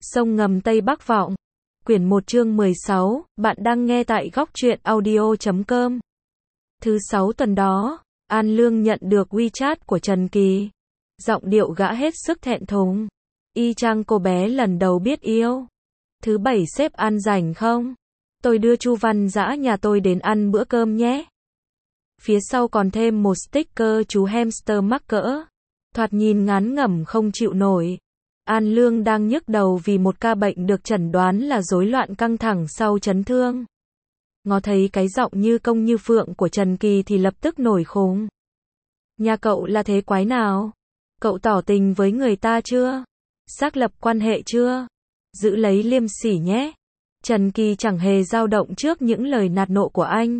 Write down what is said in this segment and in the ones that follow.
Sông ngầm Tây Bắc Vọng. Quyển 1 chương 16, bạn đang nghe tại góc truyện audio.com. Thứ 6 tuần đó, An Lương nhận được WeChat của Trần Kỳ. Giọng điệu gã hết sức thẹn thùng. Y chang cô bé lần đầu biết yêu. Thứ 7 sếp An rảnh không? Tôi đưa Chu Văn Dã nhà tôi đến ăn bữa cơm nhé. Phía sau còn thêm một sticker chú hamster mắc cỡ. Thoạt nhìn ngán ngẩm không chịu nổi. An Lương đang nhức đầu vì một ca bệnh được chẩn đoán là rối loạn căng thẳng sau chấn thương. Ngó thấy cái giọng như công như phượng của Trần Kỳ thì lập tức nổi khùng. Nhà cậu là thế quái nào? Cậu tỏ tình với người ta chưa? Xác lập quan hệ chưa? Giữ lấy liêm sỉ nhé. Trần Kỳ chẳng hề dao động trước những lời nạt nộ của anh.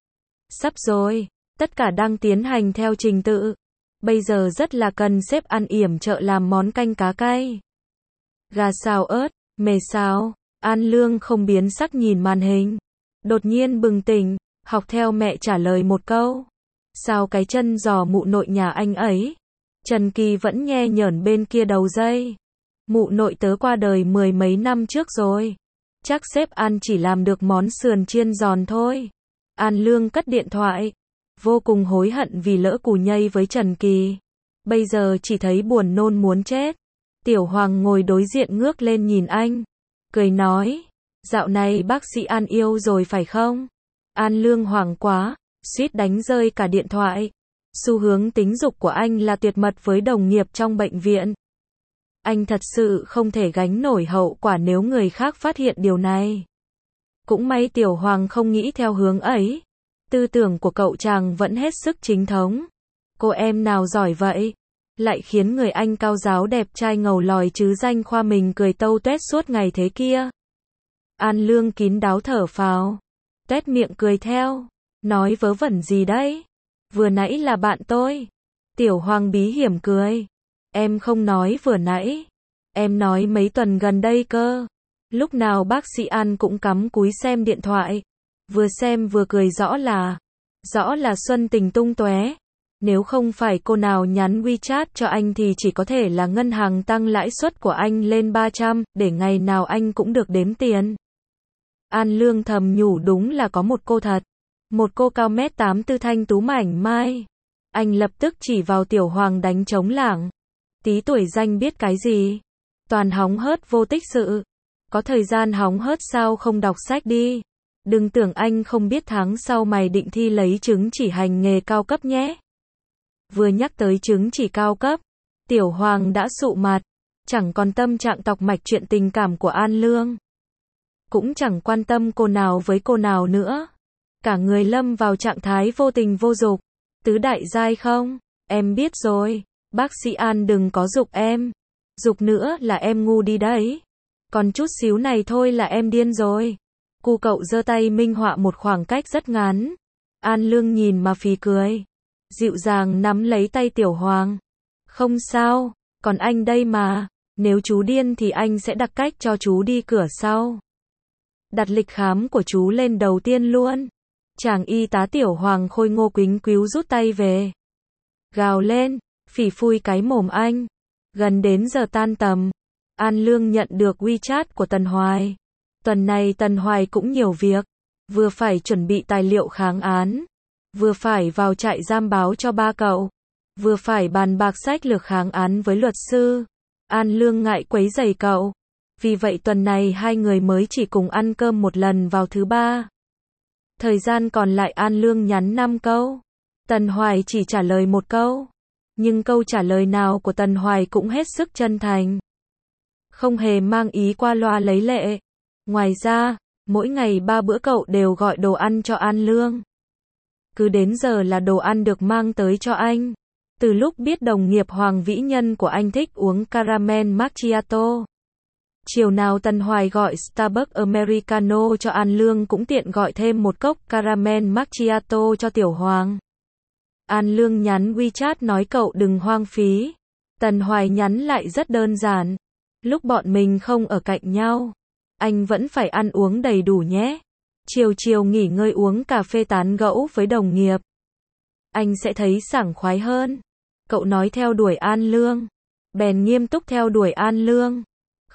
Sắp rồi, tất cả đang tiến hành theo trình tự. Bây giờ rất là cần sếp An yểm trợ làm món canh cá cay. Gà xào ớt, mề xào. An Lương không biến sắc nhìn màn hình. Đột nhiên bừng tỉnh, học theo mẹ trả lời một câu. Sao cái chân giò mụ nội nhà anh ấy? Trần Kỳ vẫn nhe nhởn bên kia đầu dây. Mụ nội tớ qua đời 10 mấy năm trước rồi. Chắc sếp An chỉ làm được món sườn chiên giòn thôi. An Lương cất điện thoại. Vô cùng hối hận vì lỡ cù nhây với Trần Kỳ. Bây giờ chỉ thấy buồn nôn muốn chết. Tiểu Hoàng ngồi đối diện ngước lên nhìn anh. Cười nói. Dạo này bác sĩ An yêu rồi phải không? An Lương hoảng quá. Suýt đánh rơi cả điện thoại. Xu hướng tính dục của anh là tuyệt mật với đồng nghiệp trong bệnh viện. Anh thật sự không thể gánh nổi hậu quả nếu người khác phát hiện điều này. Cũng may Tiểu Hoàng không nghĩ theo hướng ấy. Tư tưởng của cậu chàng vẫn hết sức chính thống. Cô em nào giỏi vậy? Lại khiến người anh cao giáo đẹp trai ngầu lòi chứ danh khoa mình cười tâu tuét suốt ngày thế kia. An Lương kín đáo thở phào. Tuét miệng cười theo. Nói vớ vẩn gì đấy? Vừa nãy là bạn tôi. Tiểu Hoàng bí hiểm cười. Em không nói vừa nãy. Em nói mấy tuần gần đây cơ. Lúc nào bác sĩ An cũng cắm cúi xem điện thoại. Vừa xem vừa cười rõ là xuân tình tung tóe. Nếu không phải cô nào nhắn WeChat cho anh thì chỉ có thể là ngân hàng tăng lãi suất của anh lên 300, để ngày nào anh cũng được đếm tiền. An Lương thầm nhủ đúng là có một cô thật. Một cô cao mét 84 thanh tú mảnh mai. Anh lập tức chỉ vào Tiểu Hoàng đánh trống lảng. Tí tuổi danh biết cái gì? Toàn hóng hớt vô tích sự. Có thời gian hóng hớt sao không đọc sách đi? Đừng tưởng anh không biết tháng sau mày định thi lấy chứng chỉ hành nghề cao cấp nhé. Vừa nhắc tới chứng chỉ cao cấp, Tiểu Hoàng đã sụ mặt, chẳng còn tâm trạng tọc mạch chuyện tình cảm của An Lương. Cũng chẳng quan tâm cô nào với cô nào nữa. Cả người lâm vào trạng thái vô tình vô dục. Tứ đại giai không? Em biết rồi, bác sĩ An đừng có giục em. Giục nữa là em ngu đi đấy. Còn chút xíu này thôi là em điên rồi. Cu cậu giơ tay minh họa một khoảng cách rất ngắn. An Lương nhìn mà phì cười. Dịu dàng nắm lấy tay Tiểu Hoàng. Không sao, còn anh đây mà. Nếu chú điên thì anh sẽ đặt cách cho chú đi cửa sau. Đặt lịch khám của chú lên đầu tiên luôn. Chàng y tá Tiểu Hoàng khôi ngô quính quíu rút tay về. Gào lên, phỉ phui cái mồm anh. Gần đến giờ tan tầm. An Lương nhận được WeChat của Tần Hoài. Tuần này Tần Hoài cũng nhiều việc. Vừa phải chuẩn bị tài liệu kháng án. Vừa phải vào trại giam báo cho ba cậu. Vừa phải bàn bạc sách lược kháng án với luật sư. An Lương ngại quấy rầy cậu. Vì vậy tuần này hai người mới chỉ cùng ăn cơm một lần vào thứ ba. Thời gian còn lại An Lương nhắn 5 câu. Tần Hoài chỉ trả lời một câu. Nhưng câu trả lời nào của Tần Hoài cũng hết sức chân thành. Không hề mang ý qua loa lấy lệ. Ngoài ra, mỗi ngày 3 bữa cậu đều gọi đồ ăn cho An Lương. Cứ đến giờ là đồ ăn được mang tới cho anh. Từ lúc biết đồng nghiệp Hoàng Vĩ Nhân của anh thích uống caramel macchiato. Chiều nào Tần Hoài gọi Starbucks Americano cho An Lương cũng tiện gọi thêm một cốc caramel macchiato cho Tiểu Hoàng. An Lương nhắn WeChat nói cậu đừng hoang phí. Tần Hoài nhắn lại rất đơn giản. Lúc bọn mình không ở cạnh nhau, anh vẫn phải ăn uống đầy đủ nhé. Chiều chiều nghỉ ngơi uống cà phê tán gẫu với đồng nghiệp. Anh sẽ thấy sảng khoái hơn. Cậu nói theo đuổi An Lương. Bèn nghiêm túc theo đuổi An Lương.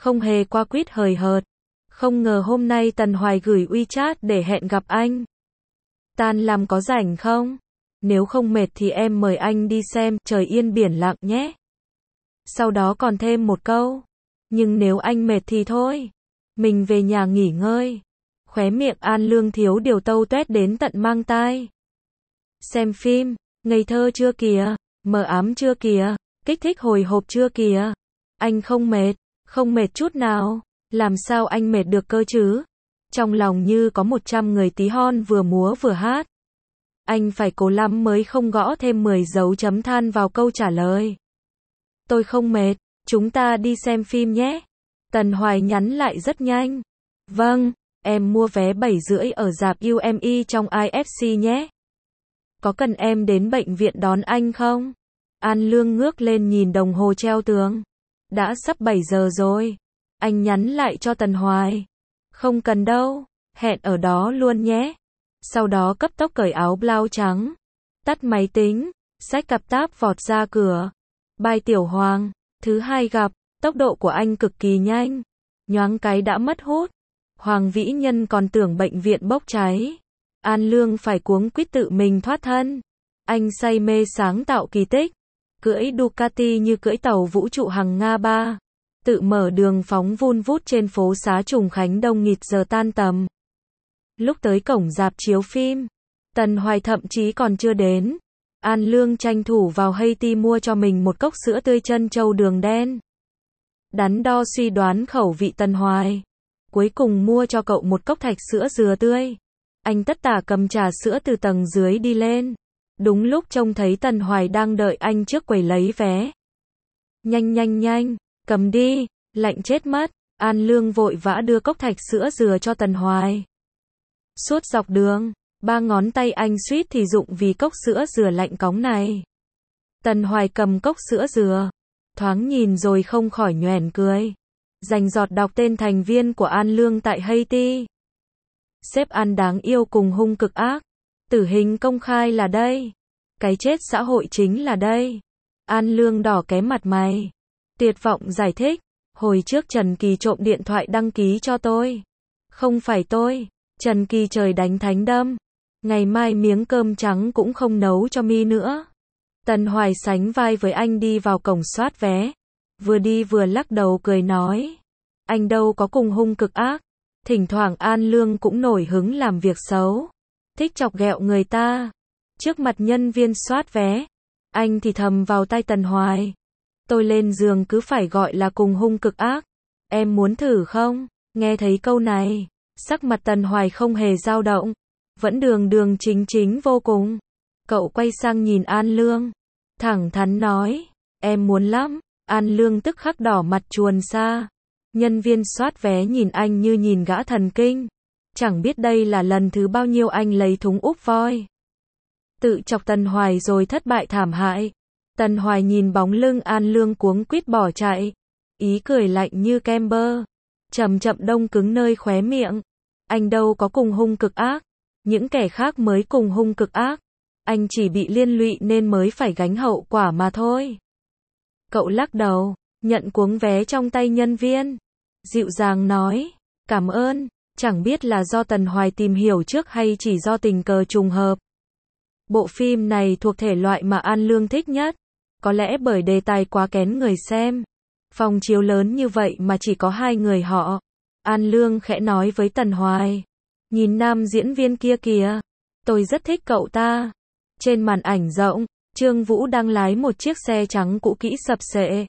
không hề qua quýt hời hợt. Không ngờ hôm nay Tần Hoài gửi WeChat để hẹn gặp anh. Tan làm có rảnh không? Nếu không mệt thì em mời anh đi xem Trời Yên Biển Lặng nhé. Sau đó còn thêm một câu. Nhưng nếu anh mệt thì thôi. Mình về nhà nghỉ ngơi. Khóe miệng An Lương thiếu điều tâu tuét đến tận mang tai. Xem phim, ngây thơ chưa kìa, mờ ám chưa kìa, kích thích hồi hộp chưa kìa. Anh không mệt chút nào. Làm sao anh mệt được cơ chứ? Trong lòng như có 100 người tí hon vừa múa vừa hát. Anh phải cố lắm mới không gõ thêm 10 dấu chấm than vào câu trả lời. Tôi không mệt, chúng ta đi xem phim nhé. Tần Hoài nhắn lại rất nhanh. Vâng, em mua vé 7:30 ở rạp UME trong IFC nhé. Có cần em đến bệnh viện đón anh không? An Lương ngước lên nhìn đồng hồ treo tường. Đã sắp 7 giờ rồi. Anh nhắn lại cho Tần Hoài. Không cần đâu, hẹn ở đó luôn nhé. Sau đó cấp tốc cởi áo blau trắng. Tắt máy tính, xách cặp táp vọt ra cửa. Bye Tiểu Hoàng, thứ hai gặp, tốc độ của anh cực kỳ nhanh. Nhoáng cái đã mất hút. Hoàng Vĩ Nhân còn tưởng bệnh viện bốc cháy. An Lương phải cuống quýt tự mình thoát thân. Anh say mê sáng tạo kỳ tích. Cưỡi Ducati như cưỡi tàu vũ trụ hằng Nga 3. Tự mở đường phóng vun vút trên phố xá Trùng Khánh đông nghịt giờ tan tầm. Lúc tới cổng rạp chiếu phim, Tần Hoài thậm chí còn chưa đến. An Lương tranh thủ vào Haiti mua cho mình một cốc sữa tươi trân châu đường đen. Đắn đo suy đoán khẩu vị Tần Hoài. Cuối cùng mua cho cậu một cốc thạch sữa dừa tươi. Anh tất tả cầm trà sữa từ tầng dưới đi lên. Đúng lúc trông thấy Tần Hoài đang đợi anh trước quầy lấy vé. Nhanh, cầm đi, lạnh chết mất. An Lương vội vã đưa cốc thạch sữa dừa cho Tần Hoài. Suốt dọc đường, 3 ngón tay anh suýt thì rụng vì cốc sữa dừa lạnh cóng này. Tần Hoài cầm cốc sữa dừa, thoáng nhìn rồi không khỏi nhoẻn cười. Dành giọt đọc tên thành viên của An Lương tại Haiti. Sếp An đáng yêu cùng hung cực ác. Tử hình công khai là đây. Cái chết xã hội chính là đây. An Lương đỏ cái mặt mày. Tuyệt vọng giải thích. Hồi trước Trần Kỳ trộm điện thoại đăng ký cho tôi. Không phải tôi. Trần Kỳ trời đánh thánh đâm. Ngày mai miếng cơm trắng cũng không nấu cho mi nữa. Tần Hoài sánh vai với anh đi vào cổng soát vé. Vừa đi vừa lắc đầu cười nói. Anh đâu có cùng hung cực ác. Thỉnh thoảng An Lương cũng nổi hứng làm việc xấu. Thích chọc ghẹo người ta. Trước mặt nhân viên soát vé. Anh thì thầm vào tai Tần Hoài. Tôi lên giường cứ phải gọi là cùng hung cực ác. Em muốn thử không? Nghe thấy câu này. Sắc mặt Tần Hoài không hề dao động. Vẫn đường chính vô cùng. Cậu quay sang nhìn An Lương. Thẳng thắn nói. Em muốn lắm. An Lương tức khắc đỏ mặt chuồn xa. Nhân viên soát vé nhìn anh như nhìn gã thần kinh. Chẳng biết đây là lần thứ bao nhiêu anh lấy thúng úp voi. Tự chọc Tần Hoài rồi thất bại thảm hại. Tần Hoài nhìn bóng lưng An Lương cuống quýt bỏ chạy. Ý cười lạnh như kem bơ. Chậm đông cứng nơi khóe miệng. Anh đâu có cùng hung cực ác. Những kẻ khác mới cùng hung cực ác. Anh chỉ bị liên lụy nên mới phải gánh hậu quả mà thôi. Cậu lắc đầu, nhận cuống vé trong tay nhân viên. Dịu dàng nói, cảm ơn. Chẳng biết là do Tần Hoài tìm hiểu trước hay chỉ do tình cờ trùng hợp. Bộ phim này thuộc thể loại mà An Lương thích nhất. Có lẽ bởi đề tài quá kén người xem. Phòng chiếu lớn như vậy mà chỉ có 2 người họ. An Lương khẽ nói với Tần Hoài. Nhìn nam diễn viên kia kìa. Tôi rất thích cậu ta. Trên màn ảnh rộng, Trương Vũ đang lái một chiếc xe trắng cũ kỹ sập xệ.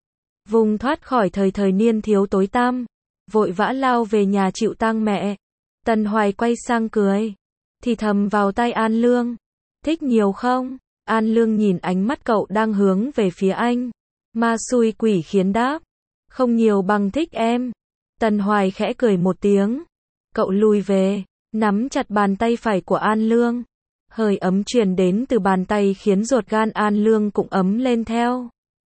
Vùng thoát khỏi thời niên thiếu tối tăm. Vội vã lao về nhà chịu tang mẹ. Tần Hoài quay sang cười. Thì thầm vào tai An Lương. Thích nhiều không? An Lương nhìn ánh mắt cậu đang hướng về phía anh. Ma xui quỷ khiến đáp. Không nhiều bằng thích em. Tần Hoài khẽ cười một tiếng. Cậu lùi về, nắm chặt bàn tay phải của An Lương. Hơi ấm truyền đến từ bàn tay khiến ruột gan An Lương cũng ấm lên theo.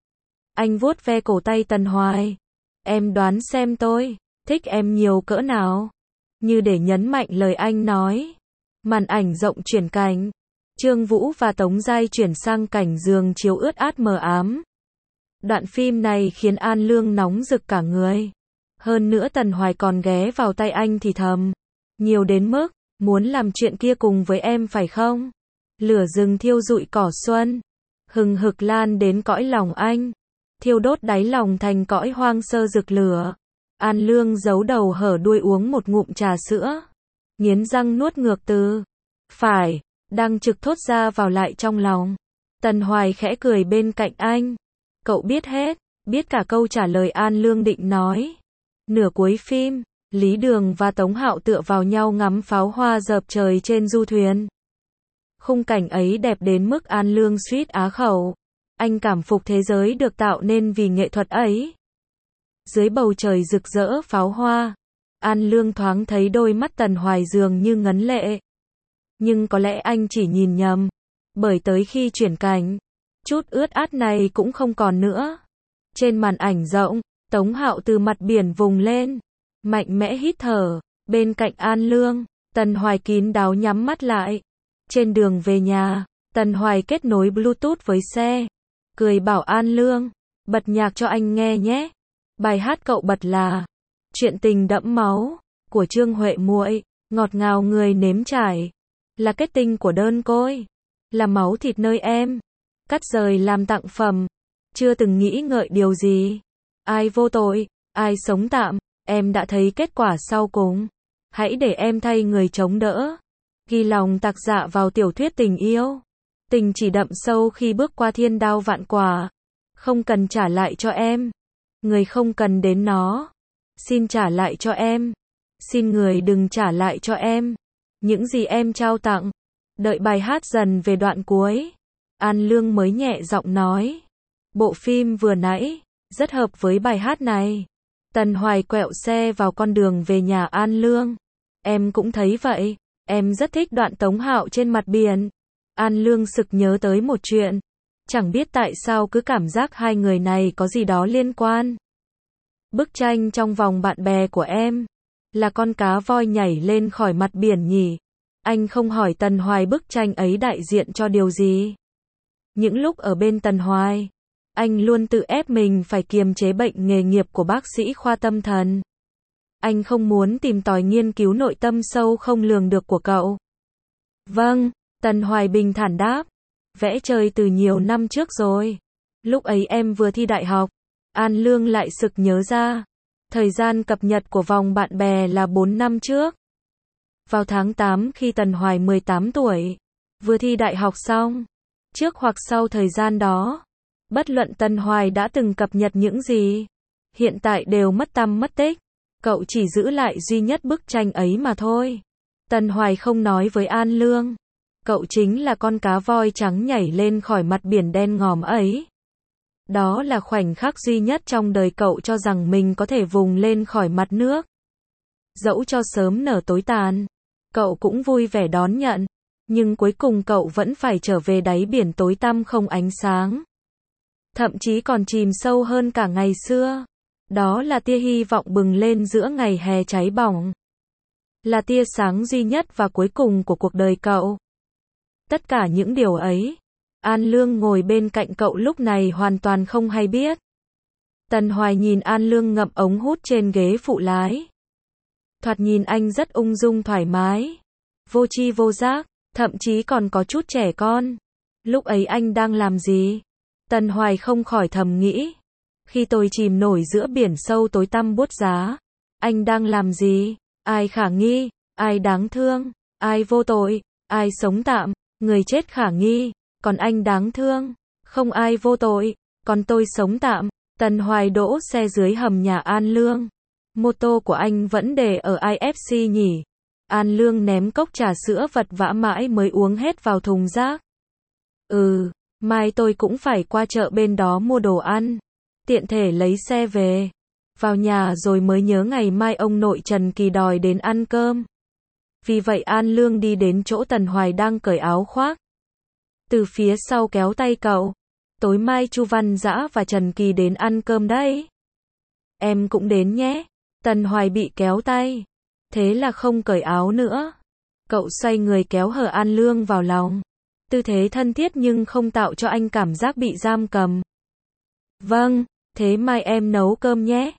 Anh vuốt ve cổ tay Tần Hoài. Em đoán xem tôi thích em nhiều cỡ nào. Như để nhấn mạnh lời anh nói. Màn ảnh rộng chuyển cảnh. Trương Vũ và Tống Giai chuyển sang cảnh giường chiếu ướt át mờ ám. Đoạn phim này khiến An Lương nóng rực cả người. Hơn nữa Tần Hoài còn ghé vào tay anh thì thầm. Nhiều đến mức, muốn làm chuyện kia cùng với em phải không? Lửa rừng thiêu rụi cỏ xuân. Hừng hực lan đến cõi lòng anh. Thiêu đốt đáy lòng thành cõi hoang sơ rực lửa. An Lương giấu đầu hở đuôi uống một ngụm trà sữa. Nghiến răng nuốt ngược từ. Phải, đang trực thốt ra vào lại trong lòng. Tần Hoài khẽ cười bên cạnh anh. Cậu biết hết, biết cả câu trả lời An Lương định nói. Nửa cuối phim, Lý Đường và Tống Hạo tựa vào nhau ngắm pháo hoa dợp trời trên du thuyền. Khung cảnh ấy đẹp đến mức An Lương suýt á khẩu. Anh cảm phục thế giới được tạo nên vì nghệ thuật ấy. Dưới bầu trời rực rỡ pháo hoa, An Lương thoáng thấy đôi mắt Tần Hoài dường như ngấn lệ. Nhưng có lẽ anh chỉ nhìn nhầm, bởi tới khi chuyển cảnh, chút ướt át này cũng không còn nữa. Trên màn ảnh rộng, Tống Hạo từ mặt biển vùng lên, mạnh mẽ hít thở, bên cạnh An Lương, Tần Hoài kín đáo nhắm mắt lại. Trên đường về nhà, Tần Hoài kết nối Bluetooth với xe, cười bảo An Lương, bật nhạc cho anh nghe nhé. Bài hát cậu bật là Chuyện tình đẫm máu của Trương Huệ Muội, ngọt ngào người nếm trải, là kết tinh của đơn côi, là máu thịt nơi em cắt rời làm tặng phẩm, chưa từng nghĩ ngợi điều gì. Ai vô tội, ai sống tạm, em đã thấy kết quả sau cùng. Hãy để em thay người chống đỡ. Ghi lòng tạc dạ vào tiểu thuyết tình yêu. Tình chỉ đậm sâu khi bước qua thiên đao vạn quả. Không cần trả lại cho em. Người không cần đến nó. Xin trả lại cho em. Xin người đừng trả lại cho em. Những gì em trao tặng. Đợi bài hát dần về đoạn cuối, An Lương mới nhẹ giọng nói. Bộ phim vừa nãy, rất hợp với bài hát này. Tần Hoài quẹo xe vào con đường về nhà An Lương. Em cũng thấy vậy. Em rất thích đoạn Tống Hạo trên mặt biển. An Lương sực nhớ tới một chuyện. Chẳng biết tại sao cứ cảm giác hai người này có gì đó liên quan. Bức tranh trong vòng bạn bè của em là con cá voi nhảy lên khỏi mặt biển nhỉ? Anh không hỏi Tần Hoài bức tranh ấy đại diện cho điều gì. Những lúc ở bên Tần Hoài, anh luôn tự ép mình phải kiềm chế bệnh nghề nghiệp của bác sĩ khoa tâm thần. Anh không muốn tìm tòi nghiên cứu nội tâm sâu không lường được của cậu. Vâng, Tần Hoài bình thản đáp. Vẽ chơi từ nhiều năm trước rồi. Lúc ấy em vừa thi đại học. An Lương lại sực nhớ ra. Thời gian cập nhật của vòng bạn bè là 4 năm trước. Vào tháng 8 khi Tần Hoài 18 tuổi. Vừa thi đại học xong. Trước hoặc sau thời gian đó. Bất luận Tần Hoài đã từng cập nhật những gì. Hiện tại đều mất tăm mất tích. Cậu chỉ giữ lại duy nhất bức tranh ấy mà thôi. Tần Hoài không nói với An Lương. Cậu chính là con cá voi trắng nhảy lên khỏi mặt biển đen ngòm ấy. Đó là khoảnh khắc duy nhất trong đời cậu cho rằng mình có thể vùng lên khỏi mặt nước. Dẫu cho sớm nở tối tàn, cậu cũng vui vẻ đón nhận. Nhưng cuối cùng cậu vẫn phải trở về đáy biển tối tăm không ánh sáng. Thậm chí còn chìm sâu hơn cả ngày xưa. Đó là tia hy vọng bừng lên giữa ngày hè cháy bỏng. Là tia sáng duy nhất và cuối cùng của cuộc đời cậu. Tất cả những điều ấy, An Lương ngồi bên cạnh cậu lúc này hoàn toàn không hay biết. Tần Hoài nhìn An Lương ngậm ống hút trên ghế phụ lái. Thoạt nhìn anh rất ung dung thoải mái, vô tri vô giác, thậm chí còn có chút trẻ con. Lúc ấy anh đang làm gì? Tần Hoài không khỏi thầm nghĩ. Khi tôi chìm nổi giữa biển sâu tối tăm buốt giá, anh đang làm gì? Ai khả nghi? Ai đáng thương? Ai vô tội? Ai sống tạm? Người chết khả nghi, còn anh đáng thương. Không ai vô tội, còn tôi sống tạm. Tần Hoài đỗ xe dưới hầm nhà An Lương. Mô tô của anh vẫn để ở IFC nhỉ? An Lương ném cốc trà sữa vật vã mãi mới uống hết vào thùng rác. Mai tôi cũng phải qua chợ bên đó mua đồ ăn. Tiện thể lấy xe về. Vào nhà rồi mới nhớ ngày mai ông nội Trần Kỳ đòi đến ăn cơm. Vì vậy An Lương đi đến chỗ Tần Hoài đang cởi áo khoác. Từ phía sau kéo tay cậu. Tối mai Chu Văn Dã và Trần Kỳ đến ăn cơm đấy. Em cũng đến nhé. Tần Hoài bị kéo tay. Thế là không cởi áo nữa. Cậu xoay người kéo hở An Lương vào lòng. Tư thế thân thiết nhưng không tạo cho anh cảm giác bị giam cầm. Vâng, thế mai em nấu cơm nhé.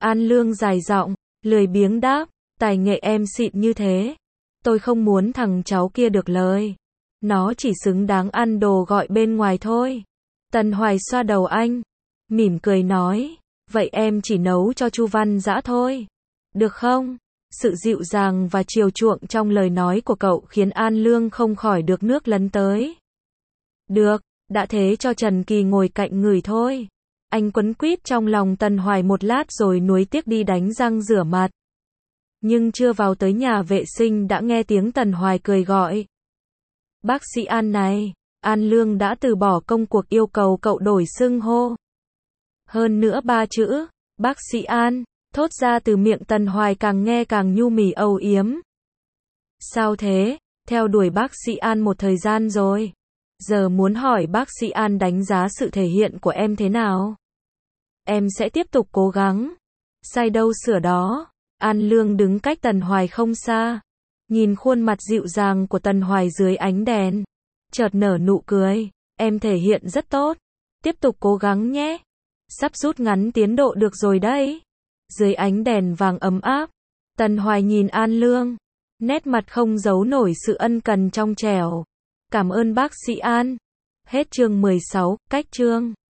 An Lương dài giọng, lười biếng đáp, tài nghệ em xịn như thế. Tôi không muốn thằng cháu kia được lời. Nó chỉ xứng đáng ăn đồ gọi bên ngoài thôi. Tần Hoài xoa đầu anh, mỉm cười nói, vậy em chỉ nấu cho Chu Văn Dã thôi. Được không? Sự dịu dàng và chiều chuộng trong lời nói của cậu khiến An Lương không khỏi được nước lấn tới. Được, đã thế cho Trần Kỳ ngồi cạnh người thôi. Anh quấn quýt trong lòng Tần Hoài một lát rồi nuối tiếc đi đánh răng rửa mặt. Nhưng chưa vào tới nhà vệ sinh đã nghe tiếng Tần Hoài cười gọi. Bác sĩ An này, An Lương đã từ bỏ công cuộc yêu cầu cậu đổi xưng hô. Hơn nữa 3 chữ, bác sĩ An, thốt ra từ miệng Tần Hoài càng nghe càng nhu mì âu yếm. Sao thế, theo đuổi bác sĩ An một thời gian rồi. Giờ muốn hỏi bác sĩ An đánh giá sự thể hiện của em thế nào? Em sẽ tiếp tục cố gắng. Sai đâu sửa đó. An Lương đứng cách Tần Hoài không xa. Nhìn khuôn mặt dịu dàng của Tần Hoài dưới ánh đèn. Chợt nở nụ cười. Em thể hiện rất tốt. Tiếp tục cố gắng nhé. Sắp rút ngắn tiến độ được rồi đấy. Dưới ánh đèn vàng ấm áp. Tần Hoài nhìn An Lương. Nét mặt không giấu nổi sự ân cần trong trẻo. Cảm ơn bác sĩ An. Hết chương 16, cách chương.